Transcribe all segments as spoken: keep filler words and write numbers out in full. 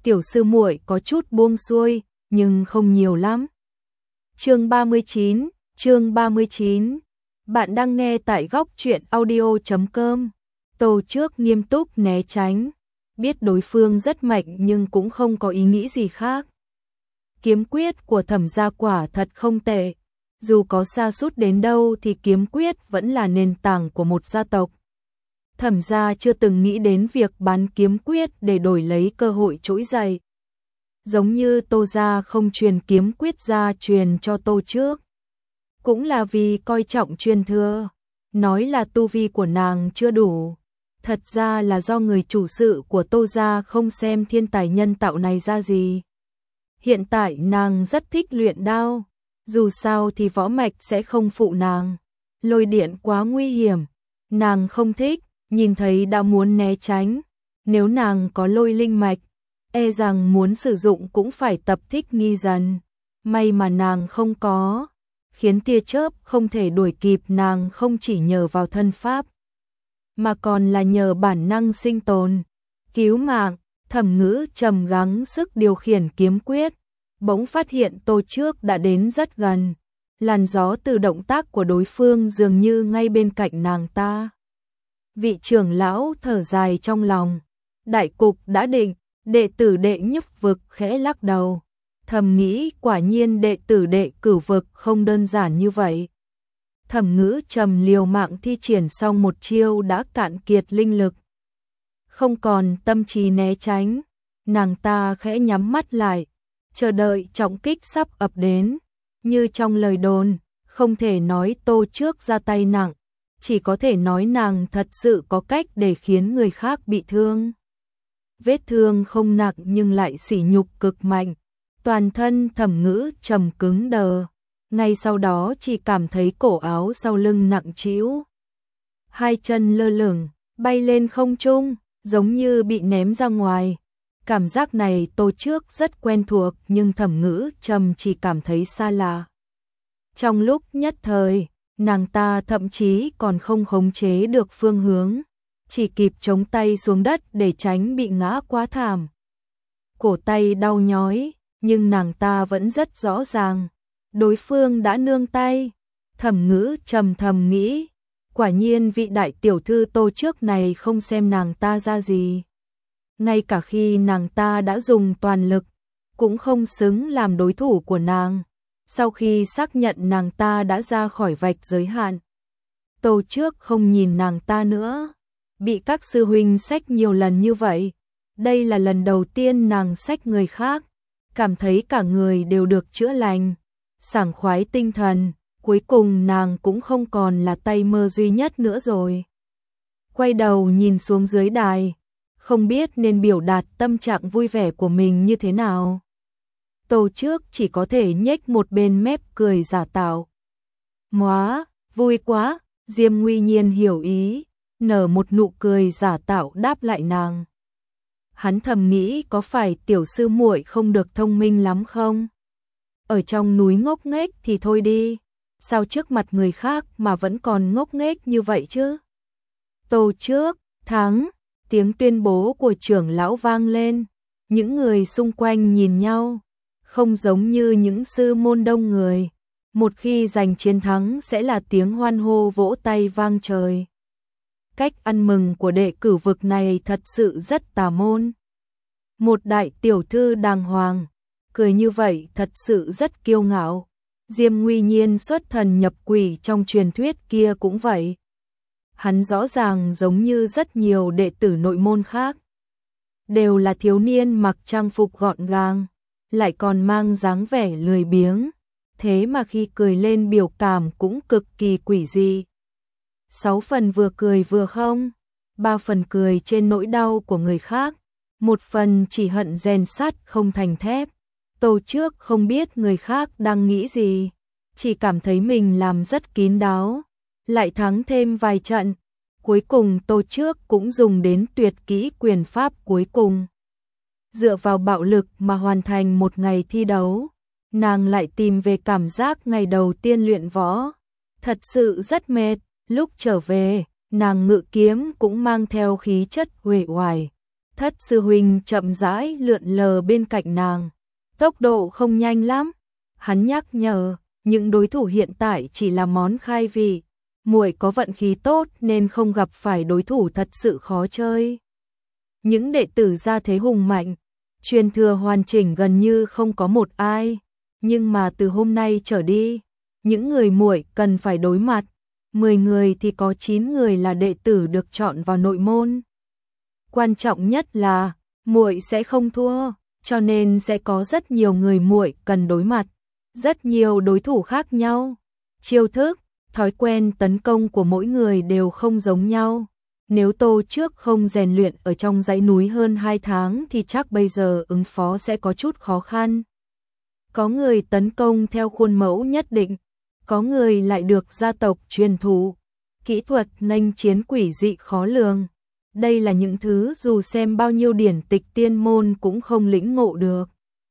tiểu sư muội có chút buông xuôi, nhưng không nhiều lắm. Chương ba mươi chín, chương ba mươi chín. Bạn đang nghe tại góc truyện audio chấm com. Tô Trước nghiêm túc né tránh, biết đối phương rất mạnh nhưng cũng không có ý nghĩ gì khác. Kiếm quyết của Thẩm gia quả thật không tệ, dù có sa sút đến đâu thì kiếm quyết vẫn là nền tảng của một gia tộc. Thẩm gia chưa từng nghĩ đến việc bán kiếm quyết để đổi lấy cơ hội trỗi dậy. Giống như Tô gia không truyền kiếm quyết gia truyền cho Tô Trước, cũng là vì coi trọng truyền thừa, nói là tu vi của nàng chưa đủ. Thật ra là do người chủ sự của Tô gia không xem thiên tài nhân tạo này ra gì. Hiện tại nàng rất thích luyện đao, dù sao thì võ mạch sẽ không phụ nàng. Lôi điện quá nguy hiểm, nàng không thích, nhìn thấy đã muốn né tránh. Nếu nàng có lôi linh mạch, e rằng muốn sử dụng cũng phải tập thích nghi dần. May mà nàng không có, khiến tia chớp không thể đuổi kịp nàng không chỉ nhờ vào thân pháp, mà còn là nhờ bản năng sinh tồn, cứu mạng. Thẩm Ngữ trầm gắng sức điều khiển kiếm quyết, bỗng phát hiện Tô Trước đã đến rất gần. Làn gió từ động tác của đối phương dường như ngay bên cạnh nàng ta. Vị trưởng lão thở dài trong lòng, đại cục đã định. Đệ tử Đệ Nhức Vực khẽ lắc đầu, thầm nghĩ quả nhiên đệ tử Đệ Cửu Vực không đơn giản như vậy. Thẩm Ngữ trầm liều mạng thi triển xong một chiêu đã cạn kiệt linh lực, không còn tâm trí né tránh. Nàng ta khẽ nhắm mắt lại, chờ đợi trọng kích sắp ập đến. Như trong lời đồn, không thể nói Tô Trước ra tay nặng, chỉ có thể nói nàng thật sự có cách để khiến người khác bị thương. Vết thương không nặng nhưng lại sỉ nhục cực mạnh. Toàn thân Thẩm Ngữ trầm cứng đờ, ngay sau đó chỉ cảm thấy cổ áo sau lưng nặng trĩu. Hai chân lơ lửng, bay lên không trung, giống như bị ném ra ngoài. Cảm giác này Tô Trước rất quen thuộc nhưng Thẩm Ngữ trầm chỉ cảm thấy xa lạ. Trong lúc nhất thời, nàng ta thậm chí còn không khống chế được phương hướng, chỉ kịp chống tay xuống đất để tránh bị ngã quá thảm. Cổ tay đau nhói, nhưng nàng ta vẫn rất rõ ràng, đối phương đã nương tay. Thẩm Ngữ trầm thầm nghĩ, quả nhiên vị đại tiểu thư Tô Trước này không xem nàng ta ra gì. Ngay cả khi nàng ta đã dùng toàn lực, cũng không xứng làm đối thủ của nàng. Sau khi xác nhận nàng ta đã ra khỏi vạch giới hạn, Tô Trước không nhìn nàng ta nữa. Bị các sư huynh xách nhiều lần như vậy, đây là lần đầu tiên nàng xách người khác, cảm thấy cả người đều được chữa lành, sảng khoái tinh thần. Cuối cùng nàng cũng không còn là tay mơ duy nhất nữa rồi. Quay đầu nhìn xuống dưới đài, không biết nên biểu đạt tâm trạng vui vẻ của mình như thế nào. Tô Trước chỉ có thể nhếch một bên mép cười giả tạo. Móa, vui quá. Diêm Nguy Nhiên hiểu ý, nở một nụ cười giả tạo đáp lại nàng. Hắn thầm nghĩ có phải tiểu sư muội không được thông minh lắm không? Ở trong núi ngốc nghếch thì thôi đi, sao trước mặt người khác mà vẫn còn ngốc nghếch như vậy chứ? Tô Trước, thắng, tiếng tuyên bố của trưởng lão vang lên. Những người xung quanh nhìn nhau, không giống như những sư môn đông người. Một khi giành chiến thắng sẽ là tiếng hoan hô vỗ tay vang trời. Cách ăn mừng của Đệ Cửu Vực này thật sự rất tà môn. Một đại tiểu thư đàng hoàng, cười như vậy thật sự rất kiêu ngạo. Diêm Nguy Nhiên xuất thần nhập quỷ trong truyền thuyết kia cũng vậy. Hắn rõ ràng giống như rất nhiều đệ tử nội môn khác, đều là thiếu niên mặc trang phục gọn gàng, lại còn mang dáng vẻ lười biếng. Thế mà khi cười lên biểu cảm cũng cực kỳ quỷ dị. Sáu phần vừa cười vừa không, ba phần cười trên nỗi đau của người khác, một phần chỉ hận rèn sắt không thành thép. Tô Trước không biết người khác đang nghĩ gì, chỉ cảm thấy mình làm rất kín đáo, lại thắng thêm vài trận. Cuối cùng Tô Trước cũng dùng đến tuyệt kỹ quyền pháp cuối cùng. Dựa vào bạo lực mà hoàn thành một ngày thi đấu. Nàng lại tìm về cảm giác ngày đầu tiên luyện võ, thật sự rất mệt. Lúc trở về, nàng ngự kiếm cũng mang theo khí chất uể oải, Thất sư huynh chậm rãi lượn lờ bên cạnh nàng, tốc độ không nhanh lắm. Hắn nhắc nhở, những đối thủ hiện tại chỉ là món khai vị, muội có vận khí tốt nên không gặp phải đối thủ thật sự khó chơi. Những đệ tử gia thế hùng mạnh, truyền thừa hoàn chỉnh gần như không có một ai, nhưng mà từ hôm nay trở đi, những người muội cần phải đối mặt, mười người thì có chín người là đệ tử được chọn vào nội môn. Quan trọng nhất là muội sẽ không thua, cho nên sẽ có rất nhiều người muội cần đối mặt, rất nhiều đối thủ khác nhau. Chiêu thức, thói quen tấn công của mỗi người đều không giống nhau. Nếu Tô trước không rèn luyện ở trong dãy núi hơn hai tháng thì chắc bây giờ ứng phó sẽ có chút khó khăn. Có người tấn công theo khuôn mẫu nhất định, có người lại được gia tộc truyền thụ, kỹ thuật nghênh chiến quỷ dị khó lường. Đây là những thứ dù xem bao nhiêu điển tịch tiên môn cũng không lĩnh ngộ được.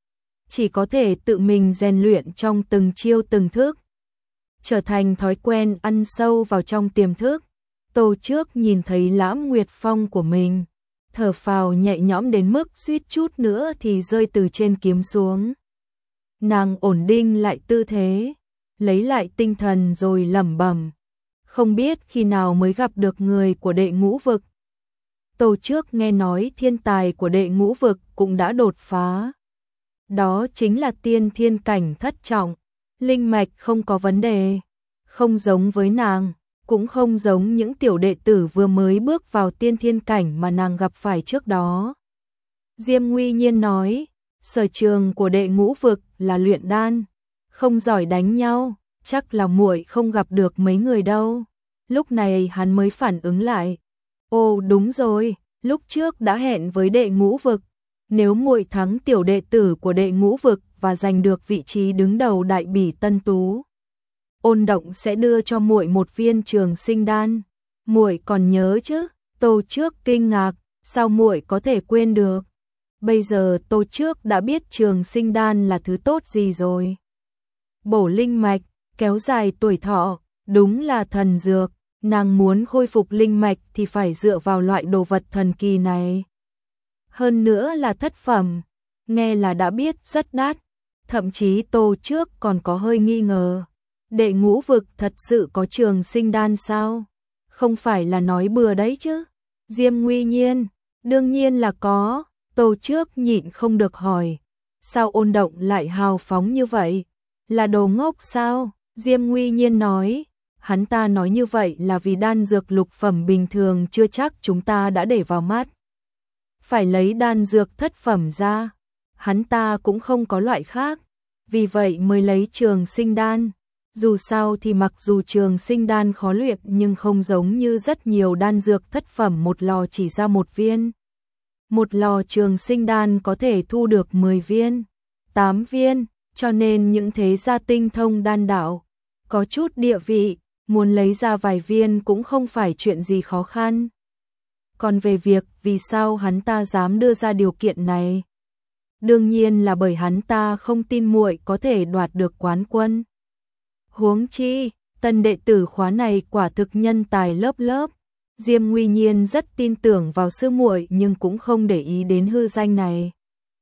Chỉ có thể tự mình rèn luyện trong từng chiêu từng thức, trở thành thói quen ăn sâu vào trong tiềm thức. Tô trước nhìn thấy Lãm Nguyệt Phong của mình, thở phào nhẹ nhõm đến mức suýt chút nữa thì rơi từ trên kiếm xuống. Nàng ổn định lại tư thế, lấy lại tinh thần rồi lẩm bẩm, không biết khi nào mới gặp được người của đệ ngũ vực. Tô trước nghe nói thiên tài của đệ ngũ vực cũng đã đột phá. Đó chính là tiên thiên cảnh thất trọng, linh mạch không có vấn đề, không giống với nàng, cũng không giống những tiểu đệ tử vừa mới bước vào tiên thiên cảnh mà nàng gặp phải trước đó. Diêm Nguy Nhiên nói, sở trường của đệ ngũ vực là luyện đan, không giỏi đánh nhau, chắc là muội không gặp được mấy người đâu. Lúc này hắn mới phản ứng lại, ồ đúng rồi, lúc trước đã hẹn với đệ ngũ vực, nếu muội thắng tiểu đệ tử của đệ ngũ vực và giành được vị trí đứng đầu đại bỉ tân tú, Ôn Động sẽ đưa cho muội một viên trường sinh đan. Muội còn nhớ chứ? Tô trước kinh ngạc, sao muội có thể quên được? Bây giờ Tô trước đã biết trường sinh đan là thứ tốt gì rồi. Bổ linh mạch, kéo dài tuổi thọ, đúng là thần dược. Nàng muốn khôi phục linh mạch thì phải dựa vào loại đồ vật thần kỳ này. Hơn nữa là thất phẩm, nghe là đã biết rất đắt. Thậm chí Tô trước còn có hơi nghi ngờ, đệ ngũ vực thật sự có trường sinh đan sao? Không phải là nói bừa đấy chứ? Diêm Nguy Nhiên, đương nhiên là có. Tô trước nhịn không được hỏi, sao Ôn Động lại hào phóng như vậy? Là đồ ngốc sao? Diêm Nguy Nhiên nói, hắn ta nói như vậy là vì đan dược lục phẩm bình thường chưa chắc chúng ta đã để vào mắt. Phải lấy đan dược thất phẩm ra, hắn ta cũng không có loại khác, vì vậy mới lấy trường sinh đan. Dù sao thì mặc dù trường sinh đan khó luyện nhưng không giống như rất nhiều đan dược thất phẩm một lò chỉ ra một viên. Một lò trường sinh đan có thể thu được mười viên, tám viên, cho nên những thế gia tinh thông đan đạo, có chút địa vị, muốn lấy ra vài viên cũng không phải chuyện gì khó khăn. Còn về việc vì sao hắn ta dám đưa ra điều kiện này, đương nhiên là bởi hắn ta không tin muội có thể đoạt được quán quân. Huống chi, tân đệ tử khóa này quả thực nhân tài lớp lớp. Diêm Nguy Nhiên rất tin tưởng vào sư muội nhưng cũng không để ý đến hư danh này.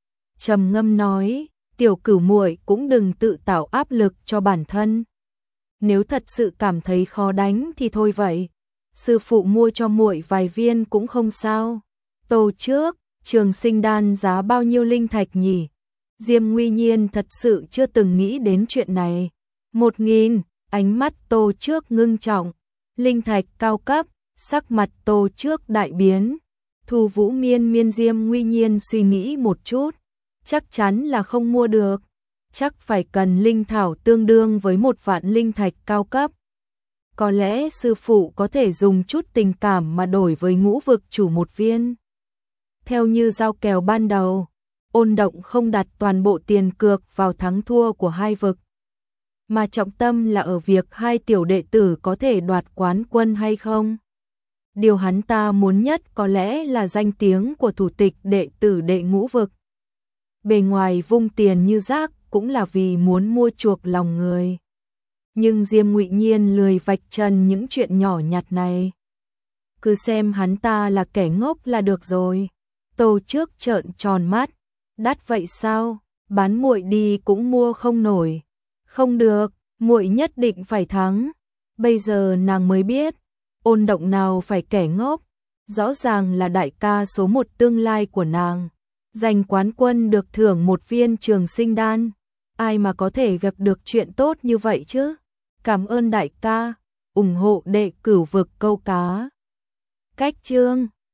Trầm ngâm nói, tiểu cửu muội cũng đừng tự tạo áp lực cho bản thân. Nếu thật sự cảm thấy khó đánh thì thôi vậy, sư phụ mua cho muội vài viên cũng không sao. Tô trước, trường sinh đan giá bao nhiêu linh thạch nhỉ? Diêm Nguy Nhiên thật sự chưa từng nghĩ đến chuyện này. Một nghìn, ánh mắt Tô trước ngưng trọng, linh thạch cao cấp, sắc mặt Tô trước đại biến. Thu Vũ Miên miên Diêm Nguy Nhiên suy nghĩ một chút, chắc chắn là không mua được, chắc phải cần linh thảo tương đương với một vạn linh thạch cao cấp. Có lẽ sư phụ có thể dùng chút tình cảm mà đổi với ngũ vực chủ một viên. Theo như giao kèo ban đầu, Ôn Động không đặt toàn bộ tiền cược vào thắng thua của hai vực, mà trọng tâm là ở việc hai tiểu đệ tử có thể đoạt quán quân hay không. Điều hắn ta muốn nhất có lẽ là danh tiếng của thủ tịch đệ tử đệ ngũ vực. Bề ngoài vung tiền như rác cũng là vì muốn mua chuộc lòng người. Nhưng Diêm Ngụy Nhiên lười vạch trần những chuyện nhỏ nhặt này. Cứ xem hắn ta là kẻ ngốc là được rồi. Tô Trước trợn tròn mắt, đắt vậy sao? Bán muội đi cũng mua không nổi. Không được, muội nhất định phải thắng. Bây giờ nàng mới biết, Ôn Động nào phải kẻ ngốc, rõ ràng là đại ca số một tương lai của nàng. Giành quán quân được thưởng một viên trường sinh đan, ai mà có thể gặp được chuyện tốt như vậy chứ? Cảm ơn đại ca, ủng hộ đệ cửu vực câu cá. Cách chương